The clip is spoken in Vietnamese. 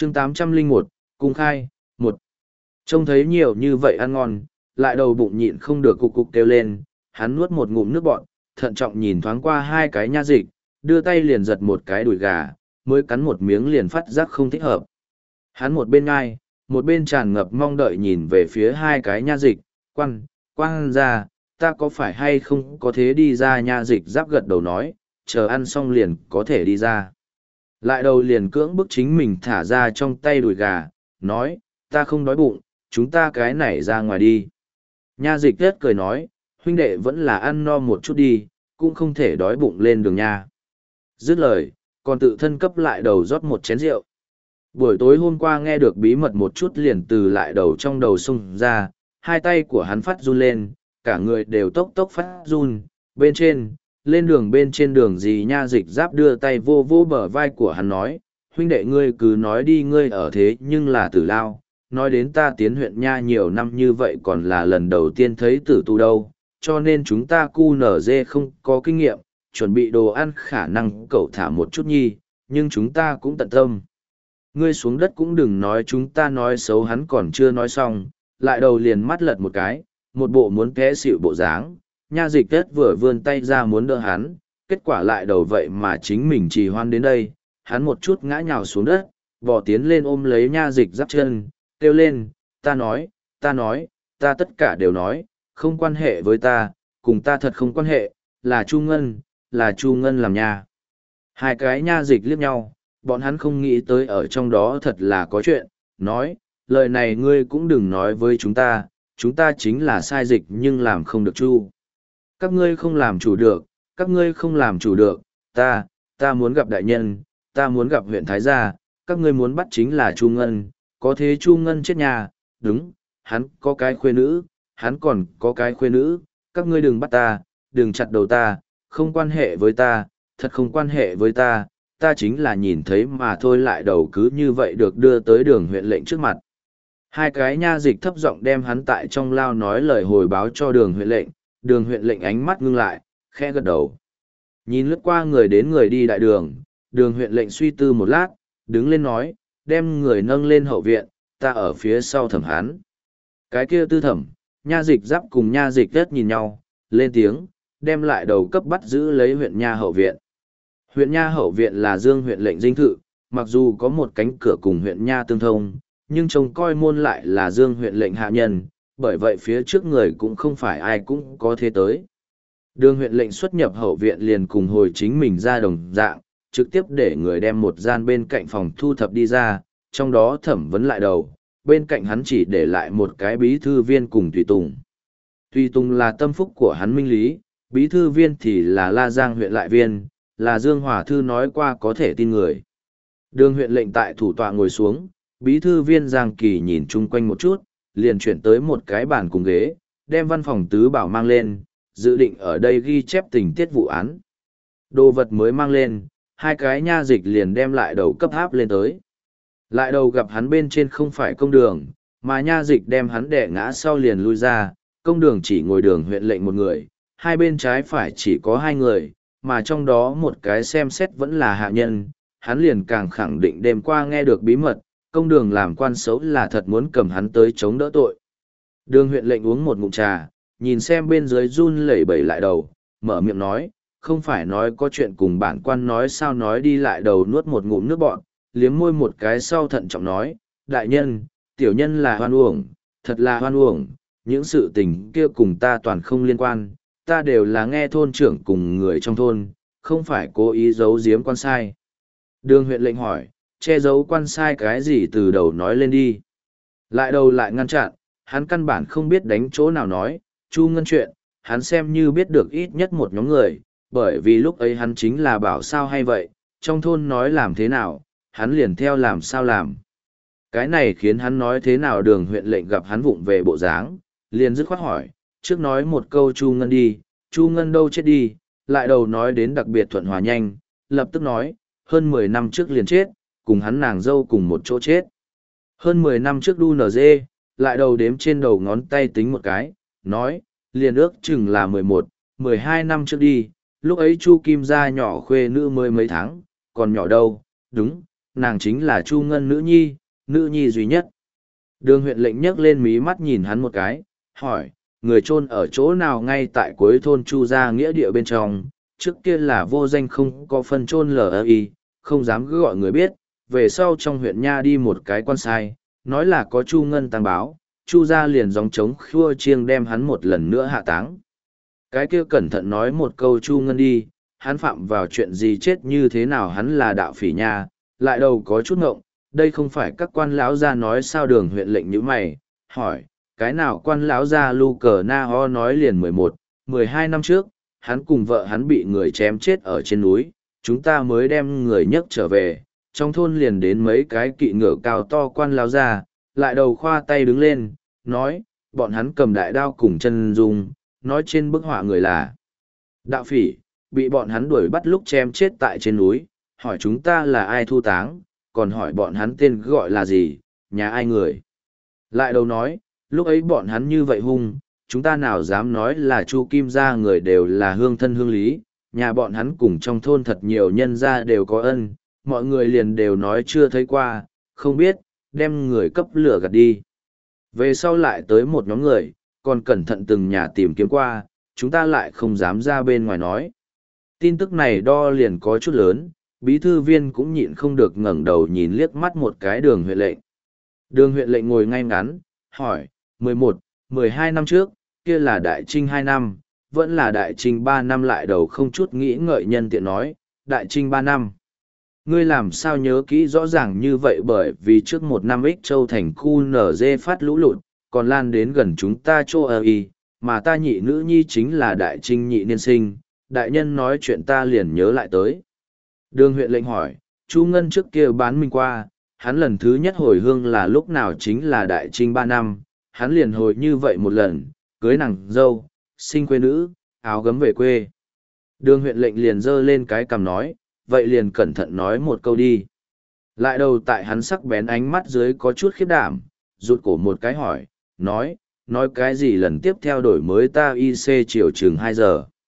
chương 801, cung khai, một. Trông thấy nhiều như vậy ăn ngon, lại đầu bụng nhịn không được cục cục kêu lên, hắn nuốt một ngụm nước bọt, thận trọng nhìn thoáng qua hai cái nha dịch, đưa tay liền giật một cái đùi gà, mới cắn một miếng liền phát giác không thích hợp. Hắn một bên ngai, một bên tràn ngập mong đợi nhìn về phía hai cái nha dịch, quan ra, ta có phải hay không có thế đi ra. Nha dịch giáp gật đầu nói, chờ ăn xong liền có thể đi ra. Lại đầu liền cưỡng bức chính mình thả ra trong tay đùi gà, nói, ta không đói bụng, chúng ta cái này ra ngoài đi. Nha dịch tết cười nói, huynh đệ vẫn là ăn no một chút đi, cũng không thể đói bụng lên đường nha. Dứt lời, còn tự thân cấp lại đầu rót một chén rượu. Buổi tối hôm qua nghe được bí mật một chút liền từ lại đầu trong đầu xung ra, hai tay của hắn phát run lên, cả người đều tốc tốc phát run, lên đường bên trên đường gì. Nha dịch giáp đưa tay vô vô bờ vai của hắn nói, huynh đệ ngươi cứ nói đi, ngươi ở thế nhưng là tử lao, nói đến ta tiến huyện nha nhiều năm như vậy còn là lần đầu tiên thấy tử tu đâu, cho nên chúng ta cu nở dê không có kinh nghiệm, chuẩn bị đồ ăn khả năng cậu thả một chút nhi, nhưng chúng ta cũng tận tâm. Ngươi xuống đất cũng đừng nói chúng ta nói xấu. Hắn còn chưa nói xong, lại đầu liền mắt lật một cái, một bộ muốn té xịu bộ dáng. Nha dịch tết vừa vươn tay ra muốn đỡ hắn, kết quả lại đầu vậy mà chính mình trì hoan đến đây, hắn một chút ngã nhào xuống đất, vò tiến lên ôm lấy nha dịch giáp chân, kêu lên, ta nói, ta tất cả đều nói, không quan hệ với ta, cùng ta thật không quan hệ, là Chu Ngân làm nha. Hai cái nha dịch liếc nhau, bọn hắn không nghĩ tới ở trong đó thật là có chuyện, nói, lời này ngươi cũng đừng nói với chúng ta chính là sai dịch nhưng làm không được Chu. Các ngươi không làm chủ được, ta muốn gặp đại nhân, ta muốn gặp huyện Thái Gia, các ngươi muốn bắt chính là Chu Ngân, có thế Chu Ngân chết nhà, đúng, hắn có cái khuê nữ, hắn còn có cái khuê nữ, các ngươi đừng bắt ta, đừng chặt đầu ta, không quan hệ với ta, thật không quan hệ với ta chính là nhìn thấy mà thôi. Lại đầu cứ như vậy được đưa tới đường huyện lệnh trước mặt. Hai cái nha dịch thấp giọng đem hắn tại trong lao nói lời hồi báo cho đường huyện lệnh ánh mắt ngưng lại, khẽ gật đầu. Nhìn lướt qua người đến người đi đại đường huyện lệnh suy tư một lát, đứng lên nói, đem người nâng lên hậu viện, ta ở phía sau thẩm hắn. Cái kia tư thẩm, nha dịch giáp cùng nha dịch đất nhìn nhau, lên tiếng, đem lại đầu cấp bắt giữ lấy huyện nha hậu viện. Huyện nha hậu viện là Dương huyện lệnh dinh thự, mặc dù có một cánh cửa cùng huyện nha tương thông, nhưng trông coi môn lại là Dương huyện lệnh hạ nhân, bởi vậy phía trước người cũng không phải ai cũng có thế tới. Đường huyện lệnh xuất nhập hậu viện liền cùng hồi chính mình ra đồng dạng, trực tiếp để người đem một gian bên cạnh phòng thu thập đi ra, trong đó thẩm vấn lại đầu, bên cạnh hắn chỉ để lại một cái bí thư viên cùng tùy tùng. Tùy tùng là tâm phúc của hắn minh lý, bí thư viên thì là La Giang huyện lại viên, là Dương Hòa Thư nói qua có thể tin người. Đường huyện lệnh tại thủ tọa ngồi xuống, bí thư viên Giang Kỳ nhìn chung quanh một chút, liền chuyển tới một cái bàn cùng ghế, đem văn phòng tứ bảo mang lên, dự định ở đây ghi chép tình tiết vụ án. Đồ vật mới mang lên, hai cái nha dịch liền đem lại đầu cấp áp lên tới. Lại đầu gặp hắn bên trên không phải công đường, mà nha dịch đem hắn đè ngã sau liền lui ra, công đường chỉ ngồi đường huyện lệnh một người, hai bên trái phải chỉ có hai người, mà trong đó một cái xem xét vẫn là hạ nhân, hắn liền càng khẳng định đêm qua nghe được bí mật, công đường làm quan xấu là thật muốn cầm hắn tới chống đỡ tội. Đường huyện lệnh uống một ngụm trà, nhìn xem bên dưới run lẩy bẩy lại đầu, mở miệng nói, không phải nói có chuyện cùng bản quan nói sao. Nói đi lại đầu nuốt một ngụm nước bọn, liếm môi một cái sau thận trọng nói, đại nhân, tiểu nhân là hoan uổng, thật là hoan uổng, những sự tình kia cùng ta toàn không liên quan, ta đều là nghe thôn trưởng cùng người trong thôn, không phải cố ý giấu giếm quan sai. Đường huyện lệnh hỏi, che giấu quan sai cái gì từ đầu nói lên đi. Lại đầu lại ngăn chặn, hắn căn bản không biết đánh chỗ nào nói, Chu Ngân chuyện, hắn xem như biết được ít nhất một nhóm người, bởi vì lúc ấy hắn chính là bảo sao hay vậy, trong thôn nói làm thế nào, hắn liền theo làm sao làm. Cái này khiến hắn nói thế nào. Đường huyện lệnh gặp hắn vụng về bộ dáng, liền dứt khoát hỏi, trước nói một câu Chu Ngân đi, Chu Ngân đâu chết đi. Lại đầu nói đến đặc biệt thuận hòa nhanh, lập tức nói, hơn 10 năm trước liền chết, cùng hắn nàng dâu cùng một chỗ chết. Hơn 10 năm trước đu nở dê, lại đầu đếm trên đầu ngón tay tính một cái, nói, liền ước chừng là 11, 12 năm trước đi, lúc ấy Chu Kim gia nhỏ khuê nữ mới mấy tháng, còn nhỏ đâu, đúng, nàng chính là Chu Ngân nữ nhi duy nhất. Đường huyện lệnh nhấc lên mí mắt nhìn hắn một cái, hỏi, người chôn ở chỗ nào? Ngay tại cuối thôn Chu gia nghĩa địa bên trong, trước kia là vô danh không có phân chôn LI, không dám cứ gọi người biết, về sau trong huyện nha đi một cái quan sai, nói là có Chu Ngân tang báo, Chu gia liền gióng trống khua chiêng đem hắn một lần nữa hạ táng. Cái kia cẩn thận nói một câu Chu Ngân đi, hắn phạm vào chuyện gì chết như thế nào, hắn là đạo phỉ nha, lại đầu có chút ngộng, đây không phải các quan lão gia nói sao? Đường huyện lệnh nhíu mày, hỏi, cái nào quan lão gia? Lu Cờ Na Ho nói liền 12 năm trước, hắn cùng vợ hắn bị người chém chết ở trên núi, chúng ta mới đem người nhấc trở về, trong thôn liền đến mấy cái kỵ ngựa cao to quan lão gia, lại đầu khoa tay đứng lên, nói, bọn hắn cầm đại đao cùng chân dung, nói trên bức họa người là đạo phỉ, bị bọn hắn đuổi bắt lúc chém chết tại trên núi, hỏi chúng ta là ai thu táng, còn hỏi bọn hắn tên gọi là gì, nhà ai người. Lại đầu nói, lúc ấy bọn hắn như vậy hung, chúng ta nào dám nói là Chu Kim gia người, đều là hương thân hương lý, nhà bọn hắn cùng trong thôn thật nhiều nhân gia đều có ân, mọi người liền đều nói chưa thấy qua, không biết, đem người cấp lửa gạt đi. Về sau lại tới một nhóm người, còn cẩn thận từng nhà tìm kiếm qua, chúng ta lại không dám ra bên ngoài nói. Tin tức này đo liền có chút lớn, bí thư viên cũng nhịn không được ngẩng đầu nhìn liếc mắt một cái đường huyện lệnh. Đường huyện lệnh ngồi ngay ngắn, hỏi, 12 năm trước, kia là đại trinh 2 năm, vẫn là đại trinh 3 năm? Lại đầu không chút nghĩ ngợi nhân tiện nói, đại trinh 3 năm. Ngươi làm sao nhớ kỹ rõ ràng như vậy? Bởi vì trước 1 năm Ích Châu thành khu NG phát lũ lụt, còn lan đến gần chúng ta chỗ ở y, mà ta nhị nữ nhi chính là đại trinh nhị niên sinh, đại nhân nói chuyện ta liền nhớ lại tới. Đường huyện lệnh hỏi, Chu Ngân trước kia bán mình qua, hắn lần thứ nhất hồi hương là lúc nào? Chính là đại trinh 3 năm, hắn liền hồi như vậy một lần, cưới nàng dâu, sinh quê nữ, áo gấm về quê. Đường huyện lệnh liền giơ lên cái cằm nói, vậy liền cẩn thận nói một câu đi. Lại đầu tại hắn sắc bén ánh mắt dưới có chút khiếp đảm, rụt cổ một cái hỏi, nói cái gì lần tiếp theo đổi mới ta IC chiều chừng 2 giờ.